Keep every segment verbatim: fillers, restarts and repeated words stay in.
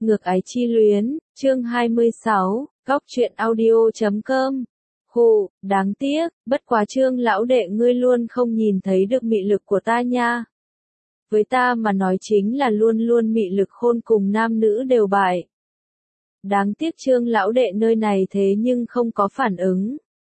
Ngược ái chi luyến, chương hai mươi sáu, góc truyện audio chấm com. Hù, đáng tiếc, bất quá Trương lão đệ ngươi luôn không nhìn thấy được mị lực của ta nha. Với ta mà nói chính là luôn luôn mị lực khôn cùng nam nữ đều bại. Đáng tiếc Trương lão đệ nơi này thế nhưng không có phản ứng.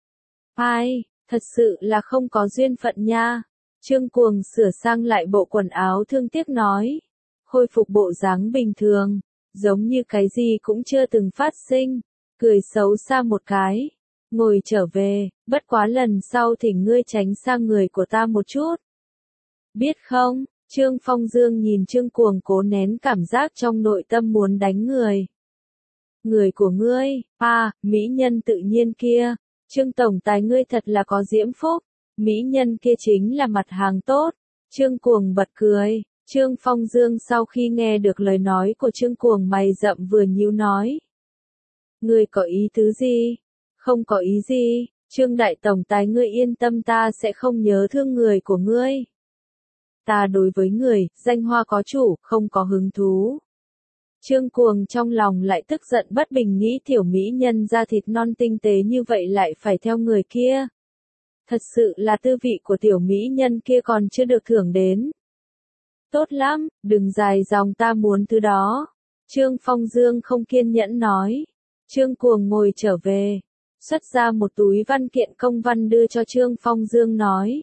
Ai, thật sự là không có duyên phận nha. Trương Cuồng sửa sang lại bộ quần áo thương tiếc nói. Khôi phục bộ dáng bình thường, giống như cái gì cũng chưa từng phát sinh, cười xấu xa một cái. Ngồi trở về, bất quá lần sau thì ngươi tránh sang người của ta một chút. Biết không, Trương Phong Dương nhìn Trương Cuồng cố nén cảm giác trong nội tâm muốn đánh người. Người của ngươi, à, mỹ nhân tự nhiên kia, Trương Tổng Tài ngươi thật là có diễm phúc, mỹ nhân kia chính là mặt hàng tốt. Trương Cuồng bật cười, Trương Phong Dương sau khi nghe được lời nói của Trương Cuồng mày rậm vừa nhíu nói. Ngươi có ý tứ gì? Không có ý gì, Trương Đại Tổng Tài ngươi yên tâm ta sẽ không nhớ thương người của ngươi. Ta đối với người, danh hoa có chủ, không có hứng thú. Trương Cuồng trong lòng lại tức giận bất bình nghĩ tiểu mỹ nhân da thịt non tinh tế như vậy lại phải theo người kia. Thật sự là tư vị của tiểu mỹ nhân kia còn chưa được thưởng đến. Tốt lắm, đừng dài dòng ta muốn thứ đó. Trương Phong Dương không kiên nhẫn nói. Trương Cuồng ngồi trở về, xuất ra một túi văn kiện công văn đưa cho Trương Phong Dương nói.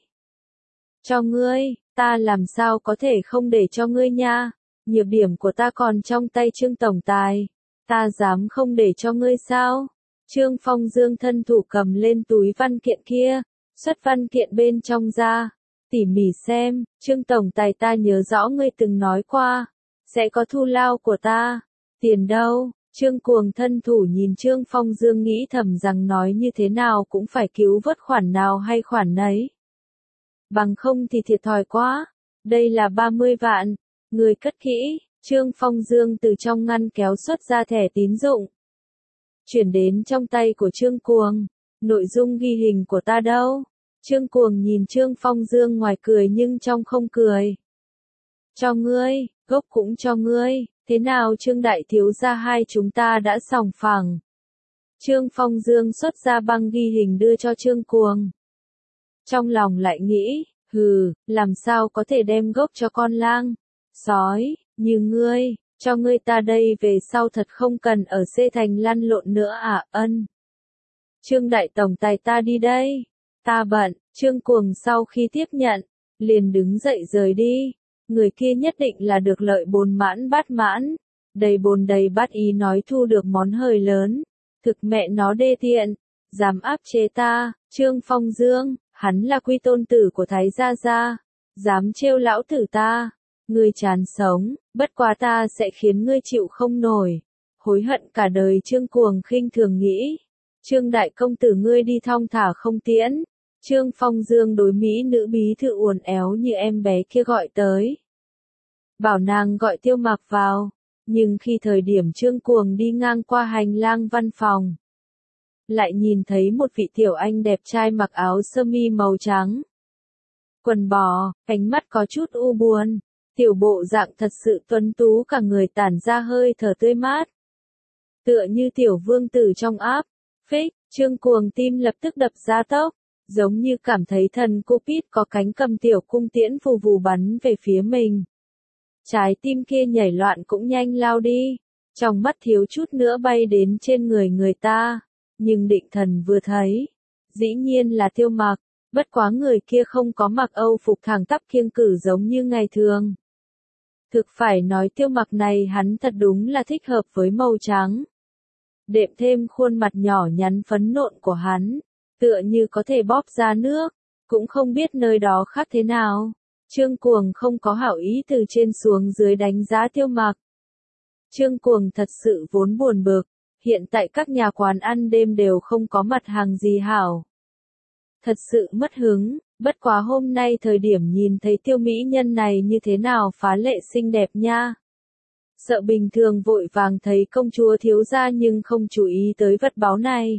Cho ngươi, ta làm sao có thể không để cho ngươi nha, nhược điểm của ta còn trong tay Trương Tổng Tài, ta dám không để cho ngươi sao? Trương Phong Dương thân thủ cầm lên túi văn kiện kia, xuất văn kiện bên trong ra, tỉ mỉ xem, Trương Tổng Tài ta nhớ rõ ngươi từng nói qua, sẽ có thu lao của ta, tiền đâu? Trương Cuồng thân thủ nhìn Trương Phong Dương nghĩ thầm rằng nói như thế nào cũng phải cứu vớt khoản nào hay khoản nấy. Bằng không thì thiệt thòi quá, đây là ba mươi vạn, người cất kỹ, Trương Phong Dương từ trong ngăn kéo xuất ra thẻ tín dụng. Chuyển đến trong tay của Trương Cuồng, nội dung ghi hình của ta đâu? Trương Cuồng nhìn Trương Phong Dương ngoài cười nhưng trong không cười. Cho ngươi, gốc cũng cho ngươi. Thế nào Trương Đại Thiếu gia hai chúng ta đã sòng phẳng. Trương Phong Dương xuất ra băng ghi hình đưa cho Trương Cuồng. Trong lòng lại nghĩ, hừ, làm sao có thể đem gốc cho con lang, sói, như ngươi, cho ngươi ta đây về sau thật không cần ở xê thành lăn lộn nữa à, ân. Trương Đại Tổng Tài ta đi đây, ta bận, Trương Cuồng sau khi tiếp nhận, liền đứng dậy rời đi. Người kia nhất định là được lợi bồn mãn bát mãn, đầy bồn đầy bát ý nói thu được món hời lớn, thực mẹ nó đê tiện, dám áp chế ta, Trương Phong Dương, hắn là quy tôn tử của Thái Gia Gia, dám trêu lão tử ta, ngươi chán sống, bất quá ta sẽ khiến ngươi chịu không nổi, hối hận cả đời. Trương Cuồng khinh thường nghĩ, Trương Đại Công Tử ngươi đi thong thả không tiễn. Trương Phong Dương đối mỹ nữ bí thư uốn éo như em bé kia gọi tới. Bảo nàng gọi Tiêu Mặc vào, nhưng khi thời điểm Trương Cuồng đi ngang qua hành lang văn phòng, lại nhìn thấy một vị tiểu anh đẹp trai mặc áo sơ mi màu trắng. Quần bò, ánh mắt có chút u buồn, tiểu bộ dạng thật sự tuấn tú cả người tản ra hơi thở tươi mát. Tựa như tiểu vương tử trong áp, phích, Trương Cuồng tim lập tức đập ra tốc. Giống như cảm thấy thần Cupid có cánh cầm tiểu cung tiễn vù vù bắn về phía mình. Trái tim kia nhảy loạn cũng nhanh lao đi, trong mắt thiếu chút nữa bay đến trên người người ta, nhưng định thần vừa thấy, dĩ nhiên là Tiêu Mặc, bất quá người kia không có mặc Âu phục thẳng tắp kiêng cử giống như ngày thường. Thực phải nói Tiêu Mặc này hắn thật đúng là thích hợp với màu trắng. Đệm thêm khuôn mặt nhỏ nhắn phấn nộn của hắn. Tựa như có thể bóp ra nước, cũng không biết nơi đó khác thế nào. Trương Cuồng không có hảo ý từ trên xuống dưới đánh giá Tiêu Mặc. Trương Cuồng thật sự vốn buồn bực, hiện tại các nhà quán ăn đêm đều không có mặt hàng gì hảo. Thật sự mất hứng, bất quá hôm nay thời điểm nhìn thấy Tiêu mỹ nhân này như thế nào phá lệ xinh đẹp nha. Sợ bình thường vội vàng thấy công chúa thiếu gia nhưng không chú ý tới vật báu này.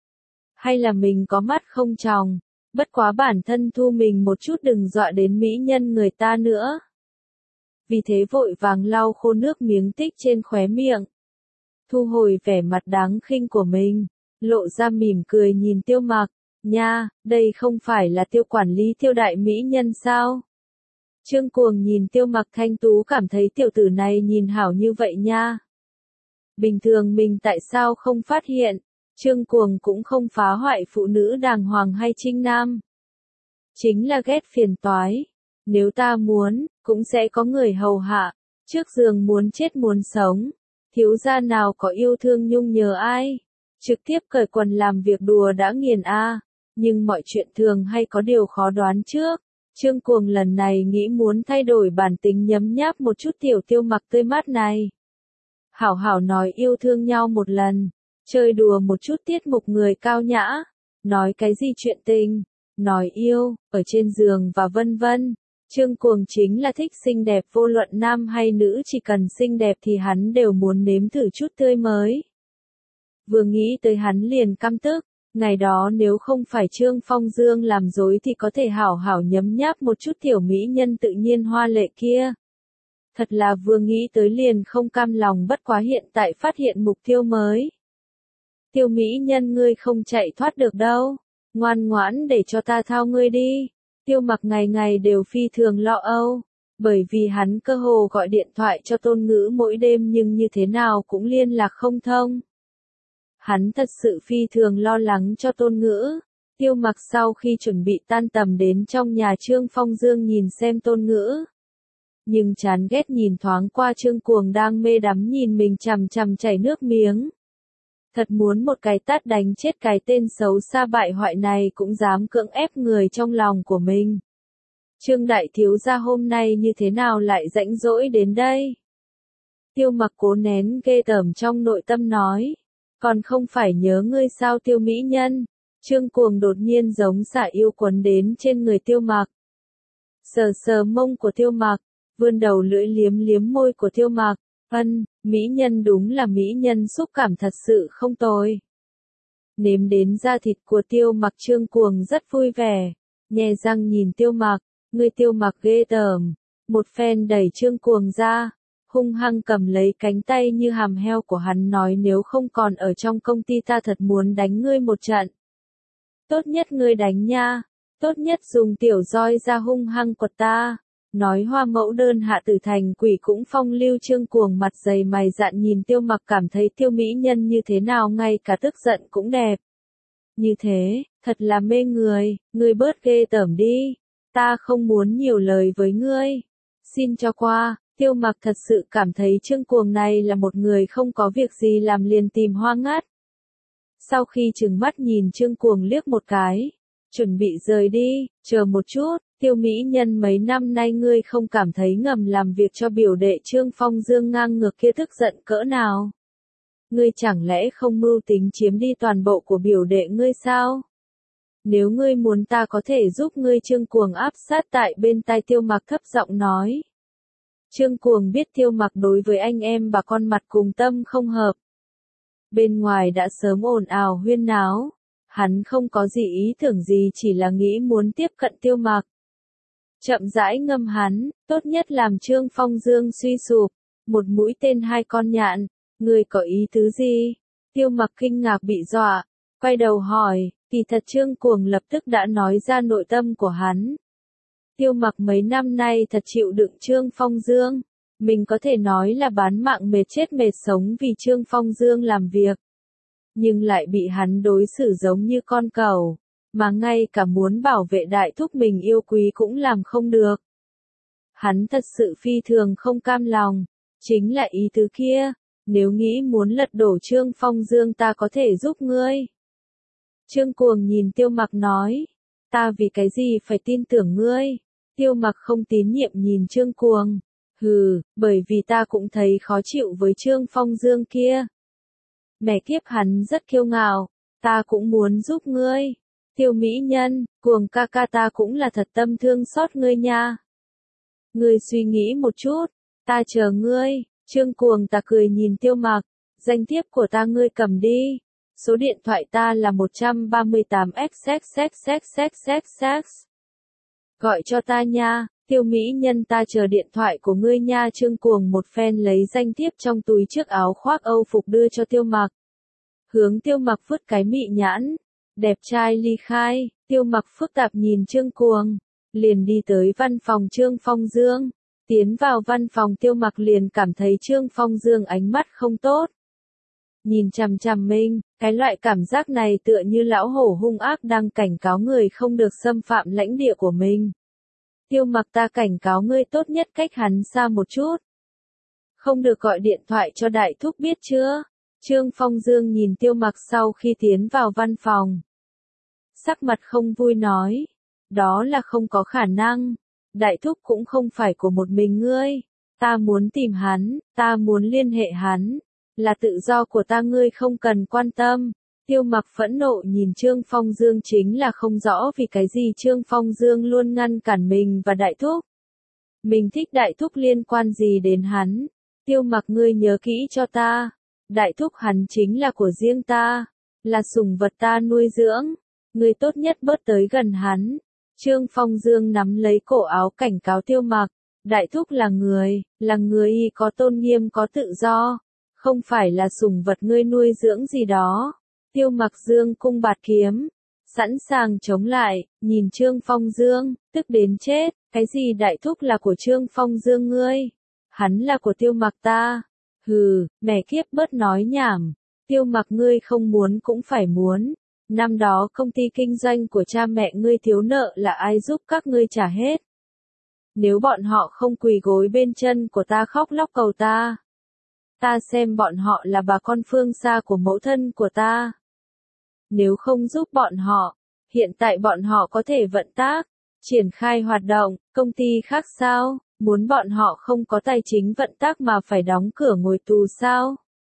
Hay là mình có mắt không tròng, bất quá bản thân thu mình một chút đừng dọa đến mỹ nhân người ta nữa. vì thế vội vàng lau khô nước miếng tích trên khóe miệng. Thu hồi vẻ mặt đáng khinh của mình, lộ ra mỉm cười nhìn Tiêu Mặc, nha, đây không phải là Tiêu quản lý Tiêu đại mỹ nhân sao? Trương Cuồng nhìn Tiêu Mặc thanh tú cảm thấy tiểu tử này nhìn hảo như vậy nha. Bình thường mình tại sao không phát hiện, Trương Cuồng cũng không phá hoại phụ nữ đàng hoàng hay trinh nam. Chính là ghét phiền toái. Nếu ta muốn, cũng sẽ có người hầu hạ, trước giường muốn chết muốn sống. Thiếu gia nào có yêu thương nhung nhớ ai, trực tiếp cởi quần làm việc đùa đã nghiền a. Nhưng mọi chuyện thường hay có điều khó đoán trước. Trương Cuồng lần này nghĩ muốn thay đổi bản tính nhấm nháp một chút tiểu Tiêu Mặc tươi mát này. Hảo hảo nói yêu thương nhau một lần, chơi đùa một chút tiết mục người cao nhã, nói cái gì chuyện tình, nói yêu, ở trên giường và vân vân. Trương Cuồng chính là thích xinh đẹp vô luận nam hay nữ, chỉ cần xinh đẹp thì hắn đều muốn nếm thử chút tươi mới. Vừa nghĩ tới hắn liền căm tức, ngày đó nếu không phải Trương Phong Dương làm dối thì có thể hảo hảo nhấm nháp một chút tiểu mỹ nhân tự nhiên hoa lệ kia. Thật là vừa nghĩ tới liền không cam lòng, bất quá hiện tại phát hiện mục tiêu mới. Tiêu mỹ nhân ngươi không chạy thoát được đâu, ngoan ngoãn để cho ta thao ngươi đi. Tiêu Mặc ngày ngày đều phi thường lo âu, bởi vì hắn cơ hồ gọi điện thoại cho Tôn Ngữ mỗi đêm nhưng như thế nào cũng liên lạc không thông. Hắn thật sự phi thường lo lắng cho Tôn Ngữ. Tiêu Mặc sau khi chuẩn bị tan tầm đến trong nhà Trương Phong Dương nhìn xem Tôn Ngữ. Nhưng chán ghét nhìn thoáng qua Trương Cuồng đang mê đắm nhìn mình chằm chằm chảy nước miếng. Thật muốn một cái tát đánh chết cái tên xấu xa bại hoại này cũng dám cưỡng ép người trong lòng của mình. Trương đại thiếu gia hôm nay như thế nào lại rãnh rỗi đến đây? Tiêu Mặc cố nén ghê tởm trong nội tâm nói. Còn không phải nhớ ngươi sao Tiêu mỹ nhân? Trương Cuồng đột nhiên giống xả yêu quấn đến trên người Tiêu Mặc. Sờ sờ mông của Tiêu Mặc, vươn đầu lưỡi liếm liếm môi của Tiêu Mặc. Ân, mỹ nhân đúng là mỹ nhân, xúc cảm thật sự không tồi. Nếm đến da thịt của Tiêu Mặc, Trương Cuồng rất vui vẻ, nhe răng nhìn Tiêu Mặc, ngươi Tiêu Mặc ghê tởm, một phen đẩy Trương Cuồng ra, hung hăng cầm lấy cánh tay như hàm heo của hắn nói nếu không còn ở trong công ty ta thật muốn đánh ngươi một trận. Tốt nhất ngươi đánh nha, tốt nhất dùng tiểu roi ra hung hăng quật ta. Nói hoa mẫu đơn hạ tử thành quỷ cũng phong lưu. Trương Cuồng mặt dày mày dạn nhìn Tiêu Mặc cảm thấy Tiêu mỹ nhân như thế nào ngay cả tức giận cũng đẹp. Như thế, thật là mê người, ngươi bớt ghê tởm đi, ta không muốn nhiều lời với ngươi. Xin cho qua, Tiêu Mặc thật sự cảm thấy Trương Cuồng này là một người không có việc gì làm liền tìm hoa ngắt. Sau khi trừng mắt nhìn Trương Cuồng liếc một cái, chuẩn bị rời đi, chờ một chút. Tiêu mỹ nhân mấy năm nay ngươi không cảm thấy ngầm làm việc cho biểu đệ Trương Phong Dương ngang ngược kia tức giận cỡ nào? Ngươi chẳng lẽ không mưu tính chiếm đi toàn bộ của biểu đệ ngươi sao? Nếu ngươi muốn ta có thể giúp ngươi. Trương Cuồng áp sát tại bên tai Tiêu Mặc thấp giọng nói. Trương Cuồng biết Tiêu Mặc đối với anh em bà con mặt cùng tâm không hợp. Bên ngoài đã sớm ồn ào huyên náo, hắn không có gì ý tưởng gì, chỉ là nghĩ muốn tiếp cận Tiêu Mặc. Chậm rãi ngâm hắn, tốt nhất làm Trương Phong Dương suy sụp, một mũi tên hai con nhạn, ngươi có ý tứ gì? Tiêu Mặc kinh ngạc bị dọa, quay đầu hỏi, kỳ thật Trương Cuồng lập tức đã nói ra nội tâm của hắn. Tiêu Mặc mấy năm nay thật chịu đựng Trương Phong Dương, mình có thể nói là bán mạng mệt chết mệt sống vì Trương Phong Dương làm việc. Nhưng lại bị hắn đối xử giống như con cẩu. Mà ngay cả muốn bảo vệ đại thúc mình yêu quý cũng làm không được. Hắn thật sự phi thường không cam lòng, chính là ý tứ kia, nếu nghĩ muốn lật đổ Trương Phong Dương ta có thể giúp ngươi. Trương Cuồng nhìn Tiêu Mặc nói, ta vì cái gì phải tin tưởng ngươi? Tiêu Mặc không tín nhiệm nhìn Trương Cuồng, hừ, bởi vì ta cũng thấy khó chịu với Trương Phong Dương kia. Mẹ kiếp hắn rất kiêu ngạo, ta cũng muốn giúp ngươi. Tiêu mỹ nhân, Cuồng ca ca ta cũng là thật tâm thương xót ngươi nha. Ngươi suy nghĩ một chút, ta chờ ngươi. Trương Cuồng ta cười nhìn Tiêu Mặc, danh thiếp của ta ngươi cầm đi. Số điện thoại ta là một ba tám x x x x x x x. Gọi cho ta nha. Tiêu mỹ nhân ta chờ điện thoại của ngươi nha. Trương Cuồng một phen lấy danh thiếp trong túi trước áo khoác Âu phục đưa cho Tiêu Mặc. Hướng Tiêu Mặc vứt cái mị nhãn. Đẹp trai ly khai, Tiêu Mặc phức tạp nhìn Trương Cuồng. Liền đi tới văn phòng Trương Phong Dương. Tiến vào văn phòng Tiêu Mặc liền cảm thấy Trương Phong Dương ánh mắt không tốt. Nhìn chằm chằm mình, cái loại cảm giác này tựa như lão hổ hung ác đang cảnh cáo người không được xâm phạm lãnh địa của mình. Tiêu Mặc ta cảnh cáo ngươi tốt nhất cách hắn xa một chút. Không được gọi điện thoại cho đại thúc biết chưa? Trương Phong Dương nhìn Tiêu Mặc sau khi tiến vào văn phòng. Sắc mặt không vui nói. Đó là không có khả năng. Đại thúc cũng không phải của một mình ngươi. Ta muốn tìm hắn, ta muốn liên hệ hắn. Là tự do của ta ngươi không cần quan tâm. Tiêu Mặc phẫn nộ nhìn Trương Phong Dương chính là không rõ vì cái gì Trương Phong Dương luôn ngăn cản mình và đại thúc. Mình thích đại thúc liên quan gì đến hắn. Tiêu Mặc ngươi nhớ kỹ cho ta. Đại thúc hắn chính là của riêng ta. Là sủng vật ta nuôi dưỡng. Ngươi tốt nhất bớt tới gần hắn. Trương Phong Dương nắm lấy cổ áo cảnh cáo Tiêu Mặc. Đại thúc là người, là người có tôn nghiêm có tự do. Không phải là sủng vật ngươi nuôi dưỡng gì đó. Tiêu Mặc Dương cung bạt kiếm. Sẵn sàng chống lại, nhìn Trương Phong Dương, tức đến chết. Cái gì đại thúc là của Trương Phong Dương ngươi? Hắn là của Tiêu Mặc ta. Hừ, mẹ kiếp bớt nói nhảm. Tiêu Mặc ngươi không muốn cũng phải muốn. Năm đó công ty kinh doanh của cha mẹ ngươi thiếu nợ là ai giúp các ngươi trả hết? Nếu bọn họ không quỳ gối bên chân của ta khóc lóc cầu ta. Ta xem bọn họ là bà con phương xa của mẫu thân của ta. Nếu không giúp bọn họ, hiện tại bọn họ có thể vận tác, triển khai hoạt động, công ty khác sao? Muốn bọn họ không có tài chính vận tác mà phải đóng cửa ngồi tù sao?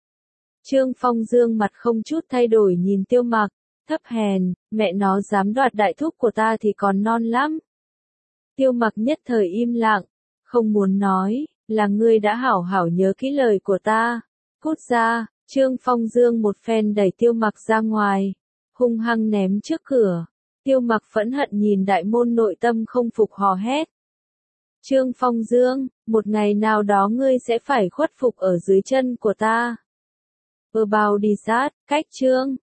Trương Phong Dương mặt không chút thay đổi nhìn Tiêu Mặc, thấp hèn, mẹ nó dám đoạt đại thúc của ta thì còn non lắm. Tiêu Mặc nhất thời im lặng, không muốn nói, là ngươi đã hảo hảo nhớ kỹ lời của ta. Cút ra, Trương Phong Dương một phen đẩy Tiêu Mặc ra ngoài, hung hăng ném trước cửa. Tiêu Mặc phẫn hận nhìn đại môn nội tâm không phục hò hét. Trương Phong Dương, một ngày nào đó ngươi sẽ phải khuất phục ở dưới chân của ta. About đi sát, cách Trương.